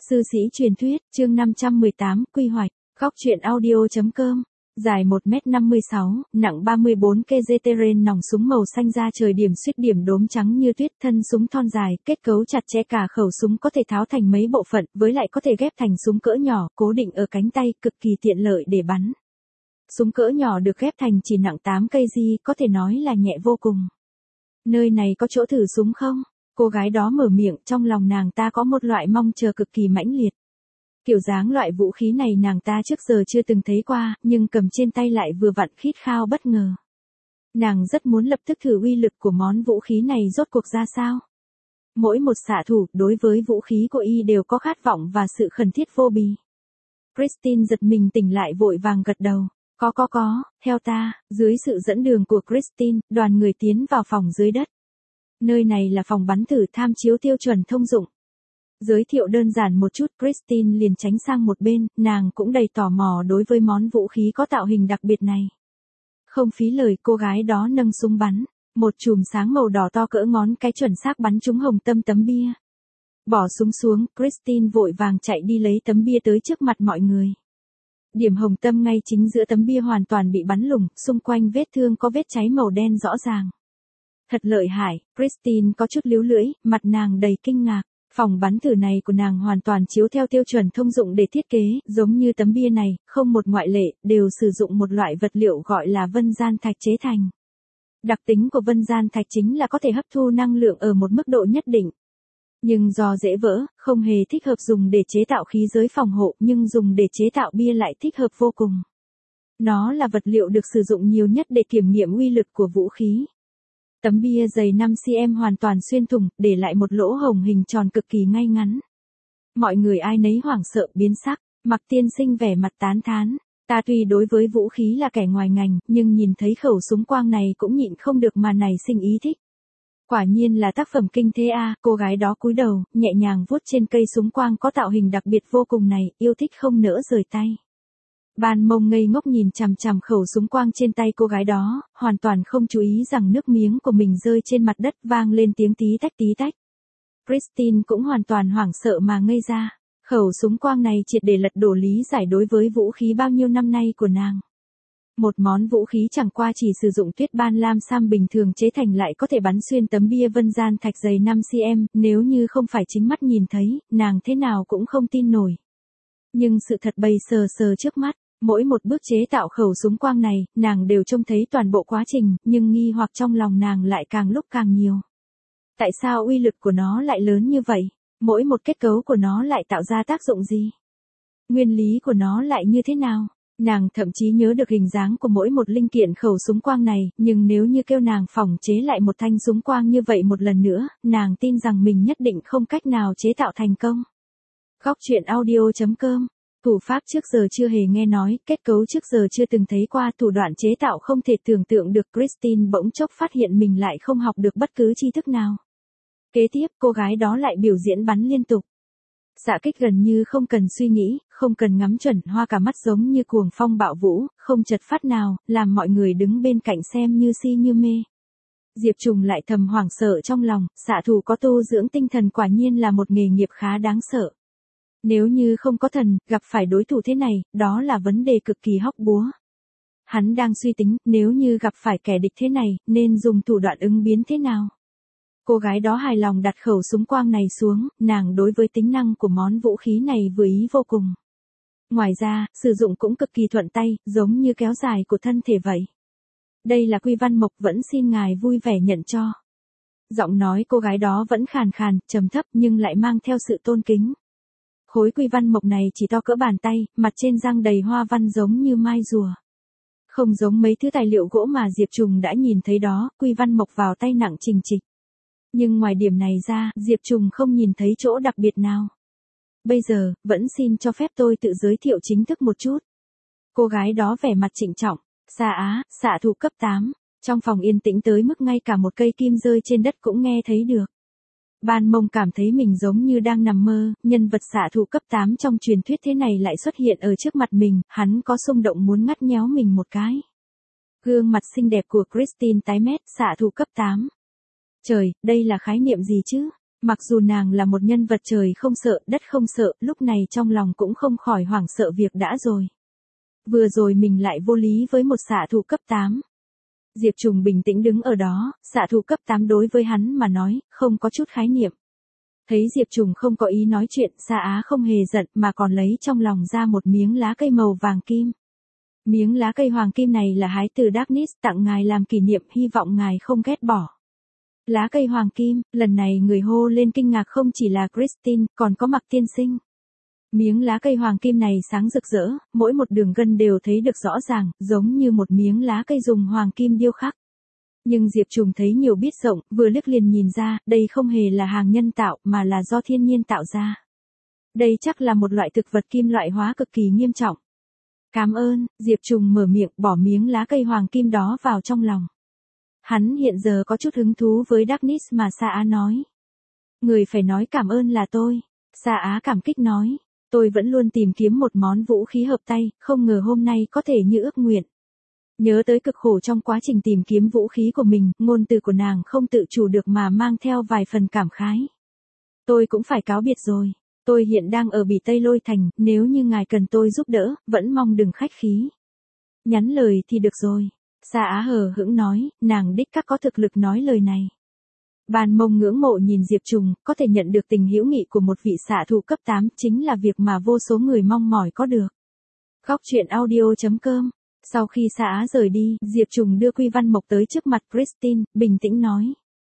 Sư sĩ truyền thuyết, chương 518, quy hoạch, góc truyện audio.com. Dài 1m56, nặng 34 kg terrain nòng súng màu xanh da trời điểm suýt điểm đốm trắng như tuyết, thân súng thon dài, kết cấu chặt chẽ, cả khẩu súng có thể tháo thành mấy bộ phận, với lại có thể ghép thành súng cỡ nhỏ, cố định ở cánh tay, cực kỳ tiện lợi để bắn. Súng cỡ nhỏ được ghép thành chỉ nặng 8 kg, có thể nói là nhẹ vô cùng. Nơi này có chỗ thử súng không? Cô gái đó mở miệng, trong lòng nàng ta có một loại mong chờ cực kỳ mãnh liệt. Kiểu dáng loại vũ khí này nàng ta trước giờ chưa từng thấy qua, nhưng cầm trên tay lại vừa vặn khít khao bất ngờ. Nàng rất muốn lập tức thử uy lực của món vũ khí này rốt cuộc ra sao. Mỗi một xạ thủ đối với vũ khí của y đều có khát vọng và sự khẩn thiết vô bì. Christine giật mình tỉnh lại vội vàng gật đầu. Có, theo ta. Dưới sự dẫn đường của Christine, đoàn người tiến vào phòng dưới đất. Nơi này là phòng bắn thử tham chiếu tiêu chuẩn thông dụng. Giới thiệu đơn giản một chút, Christine liền tránh sang một bên, nàng cũng đầy tò mò đối với món vũ khí có tạo hình đặc biệt này. Không phí lời, cô gái đó nâng súng bắn, một chùm sáng màu đỏ to cỡ ngón cái chuẩn xác bắn trúng hồng tâm tấm bia. Bỏ súng xuống, Christine vội vàng chạy đi lấy tấm bia tới trước mặt mọi người. Điểm hồng tâm ngay chính giữa tấm bia hoàn toàn bị bắn lủng, xung quanh vết thương có vết cháy màu đen rõ ràng. Thật lợi hại, Christine có chút líu lưỡi, mặt nàng đầy kinh ngạc. Phòng bắn thử này của nàng hoàn toàn chiếu theo tiêu chuẩn thông dụng để thiết kế, giống như tấm bia này, không một ngoại lệ, đều sử dụng một loại vật liệu gọi là vân gian thạch chế thành. Đặc tính của vân gian thạch chính là có thể hấp thu năng lượng ở một mức độ nhất định. Nhưng do dễ vỡ, không hề thích hợp dùng để chế tạo khí giới phòng hộ, nhưng dùng để chế tạo bia lại thích hợp vô cùng. Nó là vật liệu được sử dụng nhiều nhất để kiểm nghiệm uy lực của vũ khí. Tấm bia dày 5 cm hoàn toàn xuyên thủng, để lại một lỗ hổng hình tròn cực kỳ ngay ngắn. Mọi người ai nấy hoảng sợ biến sắc, Mặc Tiên Sinh vẻ mặt tán thán. Ta tuy đối với vũ khí là kẻ ngoài ngành, nhưng nhìn thấy khẩu súng quang này cũng nhịn không được mà nảy sinh ý thích. Quả nhiên là tác phẩm kinh thế a. Cô gái đó cúi đầu, nhẹ nhàng vuốt trên cây súng quang có tạo hình đặc biệt vô cùng này, yêu thích không nỡ rời tay. Ban Mông ngây ngốc nhìn chằm chằm khẩu súng quang trên tay cô gái đó, hoàn toàn không chú ý rằng nước miếng của mình rơi trên mặt đất vang lên tiếng tí tách. Christine cũng hoàn toàn hoảng sợ mà ngây ra. Khẩu súng quang này triệt để lật đổ lý giải đối với vũ khí bao nhiêu năm nay của nàng. Một món vũ khí chẳng qua chỉ sử dụng tuyết ban lam sam bình thường chế thành lại có thể bắn xuyên tấm bia vân gian thạch dày 5 cm, nếu như không phải chính mắt nhìn thấy, nàng thế nào cũng không tin nổi. Nhưng sự thật bày sờ trước mắt. Mỗi một bước chế tạo khẩu súng quang này, nàng đều trông thấy toàn bộ quá trình, nhưng nghi hoặc trong lòng nàng lại càng lúc càng nhiều. Tại sao uy lực của nó lại lớn như vậy? Mỗi một kết cấu của nó lại tạo ra tác dụng gì? Nguyên lý của nó lại như thế nào? Nàng thậm chí nhớ được hình dáng của mỗi một linh kiện khẩu súng quang này, nhưng nếu như kêu nàng phỏng chế lại một thanh súng quang như vậy một lần nữa, nàng tin rằng mình nhất định không cách nào chế tạo thành công. Góc truyện audio.com. Thủ pháp trước giờ chưa hề nghe nói, kết cấu trước giờ chưa từng thấy qua, thủ đoạn chế tạo không thể tưởng tượng được. Christine bỗng chốc phát hiện mình lại không học được bất cứ tri thức nào. Kế tiếp, cô gái đó lại biểu diễn bắn liên tục. Xạ kích gần như không cần suy nghĩ, không cần ngắm chuẩn, hoa cả mắt giống như cuồng phong bạo vũ, không chật phát nào, làm mọi người đứng bên cạnh xem như si như mê. Diệp Trùng lại thầm hoảng sợ trong lòng, xạ thủ có tu dưỡng tinh thần quả nhiên là một nghề nghiệp khá đáng sợ. Nếu như không có thần, gặp phải đối thủ thế này, đó là vấn đề cực kỳ hóc búa. Hắn đang suy tính, nếu như gặp phải kẻ địch thế này, nên dùng thủ đoạn ứng biến thế nào. Cô gái đó hài lòng đặt khẩu súng quang này xuống, nàng đối với tính năng của món vũ khí này vừa ý vô cùng. Ngoài ra, sử dụng cũng cực kỳ thuận tay, giống như kéo dài của thân thể vậy. Đây là Quy Văn Mộc, vẫn xin ngài vui vẻ nhận cho. Giọng nói cô gái đó vẫn khàn khàn, trầm thấp nhưng lại mang theo sự tôn kính. Khối Quy Văn Mộc này chỉ to cỡ bàn tay, mặt trên răng đầy hoa văn giống như mai rùa. Không giống mấy thứ tài liệu gỗ mà Diệp Trùng đã nhìn thấy đó, Quy Văn Mộc vào tay nặng trình trịch. Nhưng ngoài điểm này ra, Diệp Trùng không nhìn thấy chỗ đặc biệt nào. Bây giờ, vẫn xin cho phép tôi tự giới thiệu chính thức một chút. Cô gái đó vẻ mặt trịnh trọng, xạ thủ cấp 8, trong phòng yên tĩnh tới mức ngay cả một cây kim rơi trên đất cũng nghe thấy được. Ban Mông cảm thấy mình giống như đang nằm mơ, nhân vật xạ thủ cấp 8 trong truyền thuyết thế này lại xuất hiện ở trước mặt mình, hắn có xung động muốn ngắt nhéo mình một cái. Gương mặt xinh đẹp của Christine tái mét, xạ thủ cấp 8. Trời, đây là khái niệm gì chứ? Mặc dù nàng là một nhân vật trời không sợ, đất không sợ, lúc này trong lòng cũng không khỏi hoảng sợ việc đã rồi. Vừa rồi mình lại vô lý với một xạ thủ cấp 8. Diệp Trùng bình tĩnh đứng ở đó, xạ thủ cấp 8 đối với hắn mà nói, không có chút khái niệm. Thấy Diệp Trùng không có ý nói chuyện, Sa Á không hề giận mà còn lấy trong lòng ra một miếng lá cây màu vàng kim. Miếng lá cây hoàng kim này là hái từ Darkness tặng ngài làm kỷ niệm, hy vọng ngài không ghét bỏ. Lá cây hoàng kim, lần này người hô lên kinh ngạc không chỉ là Christine, còn có Mặc tiên sinh. Miếng lá cây hoàng kim này sáng rực rỡ, mỗi một đường gân đều thấy được rõ ràng, giống như một miếng lá cây dùng hoàng kim điêu khắc. Nhưng Diệp Trùng thấy nhiều biết rộng, vừa liếc liền nhìn ra, đây không hề là hàng nhân tạo mà là do thiên nhiên tạo ra. Đây chắc là một loại thực vật kim loại hóa cực kỳ nghiêm trọng. Cảm ơn, Diệp Trùng mở miệng bỏ miếng lá cây hoàng kim đó vào trong lòng. Hắn hiện giờ có chút hứng thú với Darkness mà Sa Á nói. Người phải nói cảm ơn là tôi. Sa Á cảm kích nói. Tôi vẫn luôn tìm kiếm một món vũ khí hợp tay, không ngờ hôm nay có thể như ước nguyện. Nhớ tới cực khổ trong quá trình tìm kiếm vũ khí của mình, ngôn từ của nàng không tự chủ được mà mang theo vài phần cảm khái. Tôi cũng phải cáo biệt rồi. Tôi hiện đang ở Bỉ Tây Lôi Thành, nếu như ngài cần tôi giúp đỡ, vẫn mong đừng khách khí. Nhắn lời thì được rồi. Sa Á hờ hững nói, nàng đích xác có thực lực nói lời này. Ban Mông ngưỡng mộ nhìn Diệp Trùng, có thể nhận được tình hữu nghị của một vị xạ thủ cấp 8 chính là việc mà vô số người mong mỏi có được. Góc truyện audio.com. Sau khi Sa Á rời đi, Diệp Trùng đưa Quy Văn Mộc tới trước mặt Christine, bình tĩnh nói.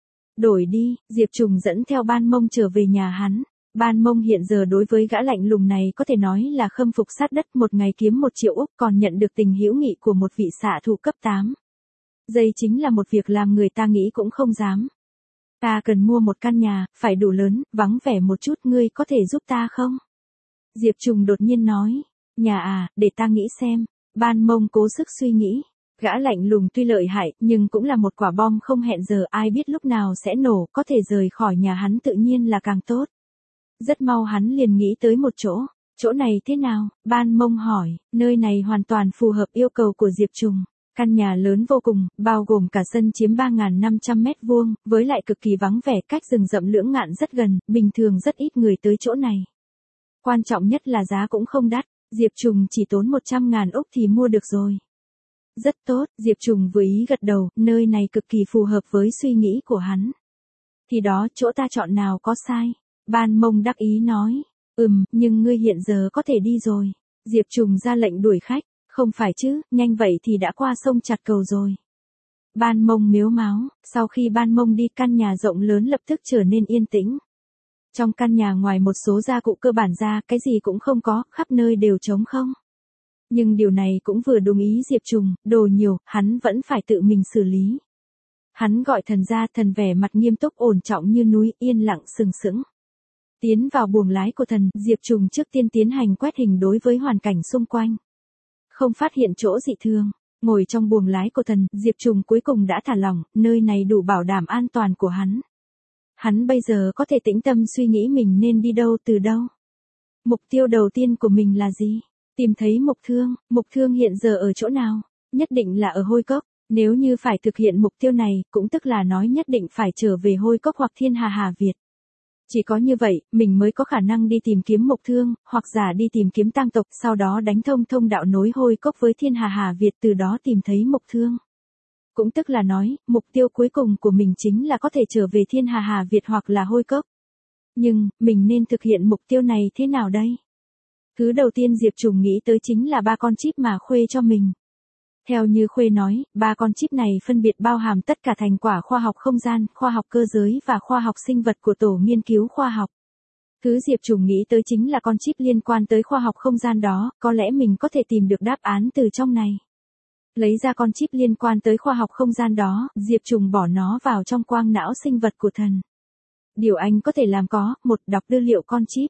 Đổi đi, Diệp Trùng dẫn theo Ban Mông trở về nhà hắn. Ban Mông hiện giờ đối với gã lạnh lùng này có thể nói là khâm phục sát đất, một ngày kiếm 1 triệu Úc còn nhận được tình hữu nghị của một vị xạ thủ cấp 8. Đây chính là một việc làm người ta nghĩ cũng không dám. Ta cần mua một căn nhà, phải đủ lớn, vắng vẻ một chút, ngươi có thể giúp ta không? Diệp Trùng đột nhiên nói. Nhà à, để ta nghĩ xem. Ban Mông cố sức suy nghĩ. Gã lạnh lùng tuy lợi hại, nhưng cũng là một quả bom không hẹn giờ, ai biết lúc nào sẽ nổ, có thể rời khỏi nhà hắn tự nhiên là càng tốt. Rất mau hắn liền nghĩ tới một chỗ. Chỗ này thế nào? Ban Mông hỏi. Nơi này hoàn toàn phù hợp yêu cầu của Diệp Trùng. Căn nhà lớn vô cùng, bao gồm cả sân chiếm 3.500 mét vuông, với lại cực kỳ vắng vẻ, cách rừng rậm Lưỡng Ngạn rất gần, bình thường rất ít người tới chỗ này. Quan trọng nhất là giá cũng không đắt, Diệp Trùng chỉ tốn 100.000 Úc thì mua được rồi. Rất tốt, Diệp Trùng vừa ý gật đầu, nơi này cực kỳ phù hợp với suy nghĩ của hắn. Thì đó, chỗ ta chọn nào có sai. Ban Mông đắc ý nói, nhưng ngươi hiện giờ có thể đi rồi. Diệp Trùng ra lệnh đuổi khách. Không phải chứ, nhanh vậy thì đã qua sông chặt cầu rồi. Ban Mông mếu máo, sau khi Ban Mông đi, căn nhà rộng lớn lập tức trở nên yên tĩnh. Trong căn nhà ngoài một số gia cụ cơ bản ra, cái gì cũng không có, khắp nơi đều trống không. Nhưng điều này cũng vừa đúng ý Diệp Trùng, đồ nhiều, hắn vẫn phải tự mình xử lý. Hắn gọi thần ra, thần vẻ mặt nghiêm túc ổn trọng như núi, yên lặng sừng sững. Tiến vào buồng lái của thần, Diệp Trùng trước tiên tiến hành quét hình đối với hoàn cảnh xung quanh. Không phát hiện chỗ dị thường, ngồi trong buồng lái của thần, Diệp Trùng cuối cùng đã thả lỏng, nơi này đủ bảo đảm an toàn của hắn. Hắn bây giờ có thể tĩnh tâm suy nghĩ mình nên đi đâu từ đâu. Mục tiêu đầu tiên của mình là gì? Tìm thấy Mục Thương hiện giờ ở chỗ nào? Nhất định là ở Hôi Cốc, nếu như phải thực hiện mục tiêu này, cũng tức là nói nhất định phải trở về Hôi Cốc hoặc Thiên Hà Việt. Chỉ có như vậy, mình mới có khả năng đi tìm kiếm Mục Thương, hoặc giả đi tìm kiếm tang tộc, sau đó đánh thông đạo nối Hôi Cốc với Thiên Hà Việt, từ đó tìm thấy Mục Thương. Cũng tức là nói, mục tiêu cuối cùng của mình chính là có thể trở về Thiên Hà Việt hoặc là Hôi Cốc. Nhưng, mình nên thực hiện mục tiêu này thế nào đây? Thứ đầu tiên Diệp Trùng nghĩ tới chính là 3 con chip mà Khuê cho mình. Theo như Khuê nói, 3 con chip này phân biệt bao hàm tất cả thành quả khoa học không gian, khoa học cơ giới và khoa học sinh vật của tổ nghiên cứu khoa học. Thứ Diệp Trùng nghĩ tới chính là con chip liên quan tới khoa học không gian đó, có lẽ mình có thể tìm được đáp án từ trong này. Lấy ra con chip liên quan tới khoa học không gian đó, Diệp Trùng bỏ nó vào trong quang não sinh vật của thần. Điều anh có thể làm có: 1. Đọc tư liệu con chip.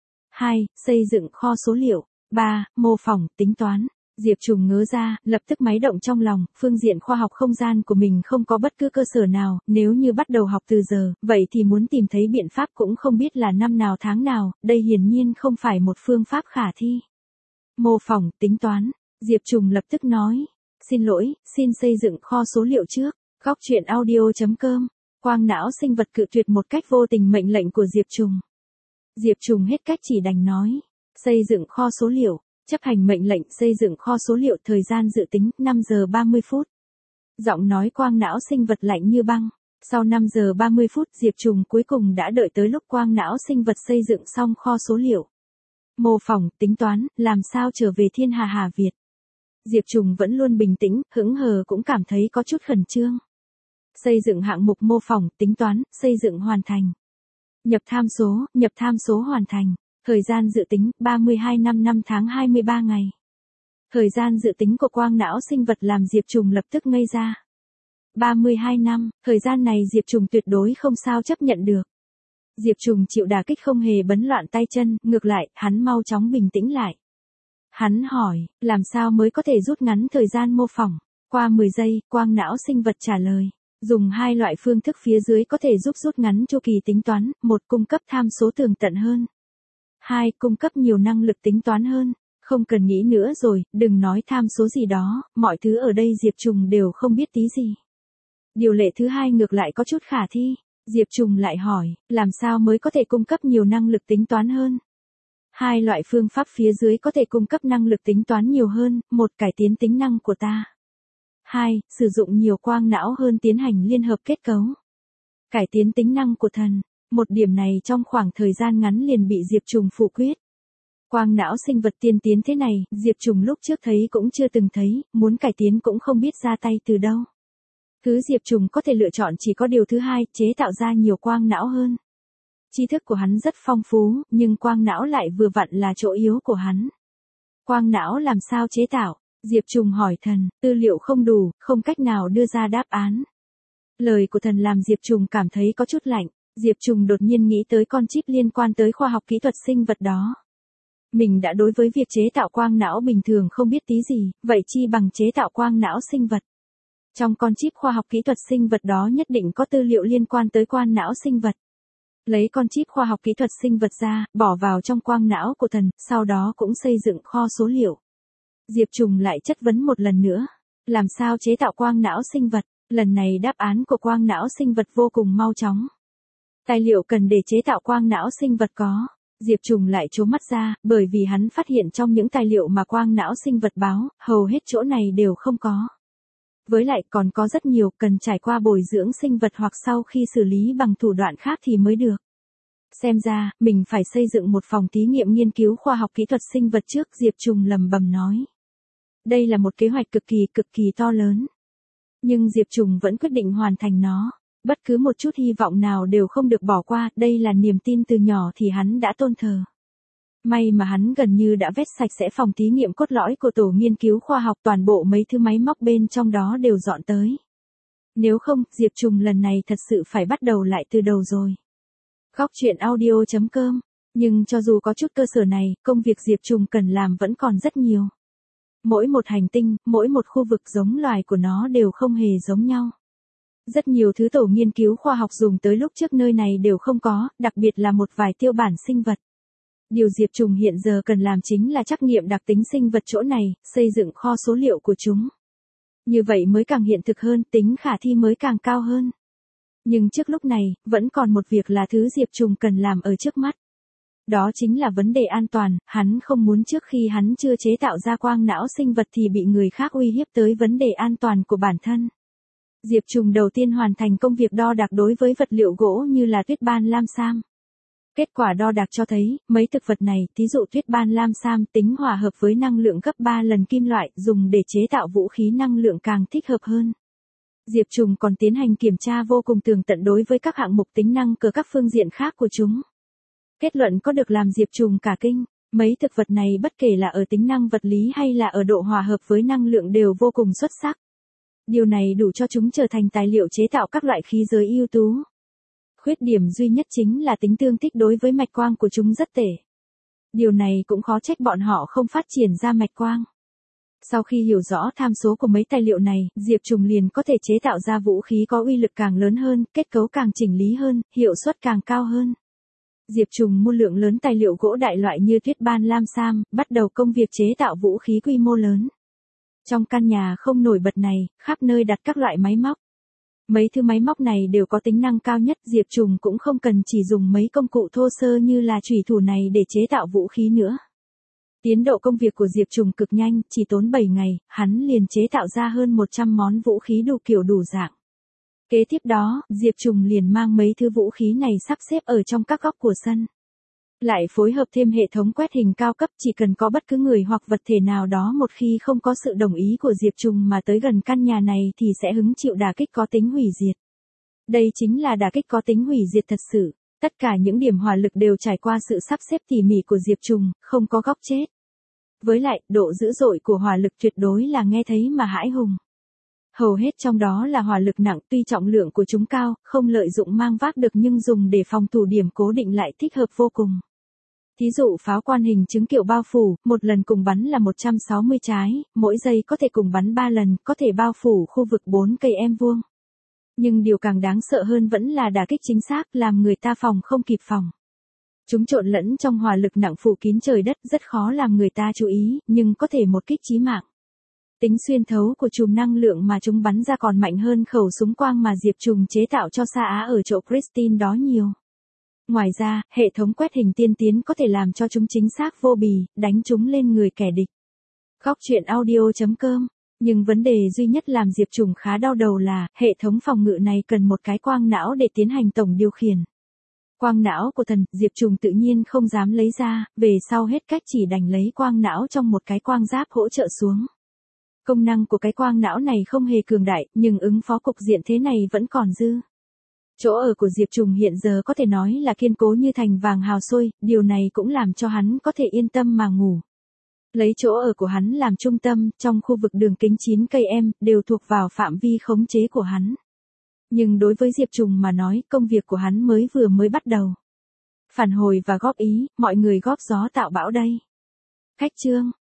2. Xây dựng kho số liệu. 3. Mô phỏng, tính toán. Diệp Trùng ngớ ra, lập tức máy động trong lòng, phương diện khoa học không gian của mình không có bất cứ cơ sở nào, nếu như bắt đầu học từ giờ, vậy thì muốn tìm thấy biện pháp cũng không biết là năm nào tháng nào, đây hiển nhiên không phải một phương pháp khả thi. Mô phỏng, tính toán. Diệp Trùng lập tức nói, xin lỗi, xin xây dựng kho số liệu trước. Góc truyện audio.com Quang não sinh vật cự tuyệt một cách vô tình mệnh lệnh của Diệp Trùng. Diệp Trùng hết cách chỉ đành nói, xây dựng kho số liệu, chấp hành mệnh lệnh xây dựng kho số liệu, thời gian dự tính 5 giờ 30 phút. Giọng nói quang não sinh vật lạnh như băng. Sau 5 giờ 30 phút, Diệp Trùng cuối cùng đã đợi tới lúc quang não sinh vật xây dựng xong kho số liệu. Mô phỏng, tính toán, làm sao trở về thiên hà Hà Việt. Diệp Trùng vẫn luôn bình tĩnh, hững hờ cũng cảm thấy có chút khẩn trương. Xây dựng hạng mục mô phỏng, tính toán, xây dựng hoàn thành. Nhập tham số hoàn thành. Thời gian dự tính 32 năm 5 tháng 23 ngày. Thời gian dự tính của quang não sinh vật làm Diệp Trùng lập tức ngây ra. 32 năm, thời gian này Diệp Trùng tuyệt đối không sao chấp nhận được. Diệp Trùng chịu đả kích không hề bấn loạn tay chân, ngược lại, hắn mau chóng bình tĩnh lại. Hắn hỏi, làm sao mới có thể rút ngắn thời gian mô phỏng? Qua 10 giây, quang não sinh vật trả lời. Dùng hai loại phương thức phía dưới có thể giúp rút ngắn chu kỳ tính toán, 1. Cung cấp tham số tường tận hơn. 2. Cung cấp nhiều năng lực tính toán hơn. Không cần nghĩ nữa rồi, đừng nói tham số gì đó, mọi thứ ở đây Diệp Trùng đều không biết tí gì. Điều lệ thứ hai ngược lại có chút khả thi. Diệp Trùng lại hỏi, làm sao mới có thể cung cấp nhiều năng lực tính toán hơn? Hai loại phương pháp phía dưới có thể cung cấp năng lực tính toán nhiều hơn, 1. Cải tiến tính năng của ta. 2. Sử dụng nhiều quang não hơn tiến hành liên hợp kết cấu. Cải tiến tính năng của thần. Một điểm này trong khoảng thời gian ngắn liền bị Diệp Trùng phủ quyết. Quang não sinh vật tiên tiến thế này, Diệp Trùng lúc trước thấy cũng chưa từng thấy, muốn cải tiến cũng không biết ra tay từ đâu. Thứ Diệp Trùng có thể lựa chọn chỉ có điều thứ hai, chế tạo ra nhiều quang não hơn. Tri thức của hắn rất phong phú, nhưng quang não lại vừa vặn là chỗ yếu của hắn. Quang não làm sao chế tạo? Diệp Trùng hỏi thần, tư liệu không đủ, không cách nào đưa ra đáp án. Lời của thần làm Diệp Trùng cảm thấy có chút lạnh. Diệp Trùng đột nhiên nghĩ tới con chip liên quan tới khoa học kỹ thuật sinh vật đó. Mình đã đối với việc chế tạo quang não bình thường không biết tí gì, vậy chi bằng chế tạo quang não sinh vật. Trong con chip khoa học kỹ thuật sinh vật đó nhất định có tư liệu liên quan tới quang não sinh vật. Lấy con chip khoa học kỹ thuật sinh vật ra, bỏ vào trong quang não của thần, sau đó cũng xây dựng kho số liệu. Diệp Trùng lại chất vấn một lần nữa. Làm sao chế tạo quang não sinh vật? Lần này đáp án của quang não sinh vật vô cùng mau chóng. Tài liệu cần để chế tạo quang não sinh vật có. Diệp Trùng lại trố mắt ra, bởi vì hắn phát hiện trong những tài liệu mà quang não sinh vật báo, hầu hết chỗ này đều không có. Với lại còn có rất nhiều cần trải qua bồi dưỡng sinh vật hoặc sau khi xử lý bằng thủ đoạn khác thì mới được. Xem ra, mình phải xây dựng một phòng thí nghiệm nghiên cứu khoa học kỹ thuật sinh vật trước, Diệp Trùng lẩm bẩm nói. Đây là một kế hoạch cực kỳ to lớn. Nhưng Diệp Trùng vẫn quyết định hoàn thành nó. Bất cứ một chút hy vọng nào đều không được bỏ qua, đây là niềm tin từ nhỏ thì hắn đã tôn thờ. May mà hắn gần như đã vét sạch sẽ phòng thí nghiệm cốt lõi của tổ nghiên cứu khoa học, toàn bộ mấy thứ máy móc bên trong đó đều dọn tới. Nếu không, Diệp Trùng lần này thật sự phải bắt đầu lại từ đầu rồi. Góc truyện audio.com. Nhưng cho dù có chút cơ sở này, công việc Diệp Trùng cần làm vẫn còn rất nhiều. Mỗi một hành tinh, mỗi một khu vực giống loài của nó đều không hề giống nhau. Rất nhiều thứ tổ nghiên cứu khoa học dùng tới lúc trước nơi này đều không có, đặc biệt là một vài tiêu bản sinh vật. Điều Diệp Trùng hiện giờ cần làm chính là trắc nghiệm đặc tính sinh vật chỗ này, xây dựng kho số liệu của chúng. Như vậy mới càng hiện thực hơn, tính khả thi mới càng cao hơn. Nhưng trước lúc này, vẫn còn một việc là thứ Diệp Trùng cần làm ở trước mắt. Đó chính là vấn đề an toàn, hắn không muốn trước khi hắn chưa chế tạo ra quang não sinh vật thì bị người khác uy hiếp tới vấn đề an toàn của bản thân. Diệp Trùng đầu tiên hoàn thành công việc đo đạc đối với vật liệu gỗ như là tuyết ban lam sam. Kết quả đo đạc cho thấy, mấy thực vật này, thí dụ tuyết ban lam sam, tính hòa hợp với năng lượng gấp 3 lần kim loại, dùng để chế tạo vũ khí năng lượng càng thích hợp hơn. Diệp Trùng còn tiến hành kiểm tra vô cùng tường tận đối với các hạng mục tính năng của các phương diện khác của chúng. Kết luận có được làm Diệp Trùng cả kinh, mấy thực vật này bất kể là ở tính năng vật lý hay là ở độ hòa hợp với năng lượng đều vô cùng xuất sắc. Điều này đủ cho chúng trở thành tài liệu chế tạo các loại khí giới ưu tú. Khuyết điểm duy nhất chính là tính tương thích đối với mạch quang của chúng rất tệ. Điều này cũng khó trách bọn họ không phát triển ra mạch quang. Sau khi hiểu rõ tham số của mấy tài liệu này, Diệp Trùng liền có thể chế tạo ra vũ khí có uy lực càng lớn hơn, kết cấu càng chỉnh lý hơn, hiệu suất càng cao hơn. Diệp Trùng mua lượng lớn tài liệu gỗ đại loại như tuyết ban lam sam, bắt đầu công việc chế tạo vũ khí quy mô lớn. Trong căn nhà không nổi bật này, khắp nơi đặt các loại máy móc. Mấy thứ máy móc này đều có tính năng cao nhất, Diệp Trùng cũng không cần chỉ dùng mấy công cụ thô sơ như là chủy thủ này để chế tạo vũ khí nữa. Tiến độ công việc của Diệp Trùng cực nhanh, chỉ tốn 7 ngày, hắn liền chế tạo ra hơn 100 món vũ khí đủ kiểu đủ dạng. Kế tiếp đó, Diệp Trùng liền mang mấy thứ vũ khí này sắp xếp ở trong các góc của sân. Lại phối hợp thêm hệ thống quét hình cao cấp, chỉ cần có bất cứ người hoặc vật thể nào đó một khi không có sự đồng ý của Diệp Trùng mà tới gần căn nhà này thì sẽ hứng chịu đả kích có tính hủy diệt. Đây chính là đả kích có tính hủy diệt thật sự. Tất cả những điểm hỏa lực đều trải qua sự sắp xếp tỉ mỉ của Diệp Trùng, không có góc chết. Với lại, độ dữ dội của hỏa lực tuyệt đối là nghe thấy mà hãi hùng. Hầu hết trong đó là hỏa lực nặng, tuy trọng lượng của chúng cao, không lợi dụng mang vác được nhưng dùng để phòng thủ điểm cố định lại thích hợp vô cùng. Thí dụ pháo quan hình chứng kiểu bao phủ, một lần cùng bắn là 160 trái, mỗi giây có thể cùng bắn 3 lần, có thể bao phủ khu vực 4 cây em vuông. Nhưng điều càng đáng sợ hơn vẫn là đả kích chính xác, làm người ta phòng không kịp phòng. Chúng trộn lẫn trong hỏa lực nặng phủ kín trời đất, rất khó làm người ta chú ý, nhưng có thể một kích chí mạng. Tính xuyên thấu của chùm năng lượng mà chúng bắn ra còn mạnh hơn khẩu súng quang mà Diệp Trùng chế tạo cho Sa Á ở chỗ Christine đó nhiều. Ngoài ra, hệ thống quét hình tiên tiến có thể làm cho chúng chính xác vô bì, đánh chúng lên người kẻ địch. Góc truyện audio.com. Nhưng vấn đề duy nhất làm Diệp Trùng khá đau đầu là, hệ thống phòng ngự này cần một cái quang não để tiến hành tổng điều khiển. Quang não của thần, Diệp Trùng tự nhiên không dám lấy ra, về sau hết cách chỉ đành lấy quang não trong một cái quang giáp hỗ trợ xuống. Công năng của cái quang não này không hề cường đại, nhưng ứng phó cục diện thế này vẫn còn dư. Chỗ ở của Diệp Trùng hiện giờ có thể nói là kiên cố như thành vàng hào sôi, điều này cũng làm cho hắn có thể yên tâm mà ngủ. Lấy chỗ ở của hắn làm trung tâm, trong khu vực đường kính 9 cây em, đều thuộc vào phạm vi khống chế của hắn. Nhưng đối với Diệp Trùng mà nói, công việc của hắn mới bắt đầu. Phản hồi và góp ý, mọi người góp gió tạo bão đây. Khách chương.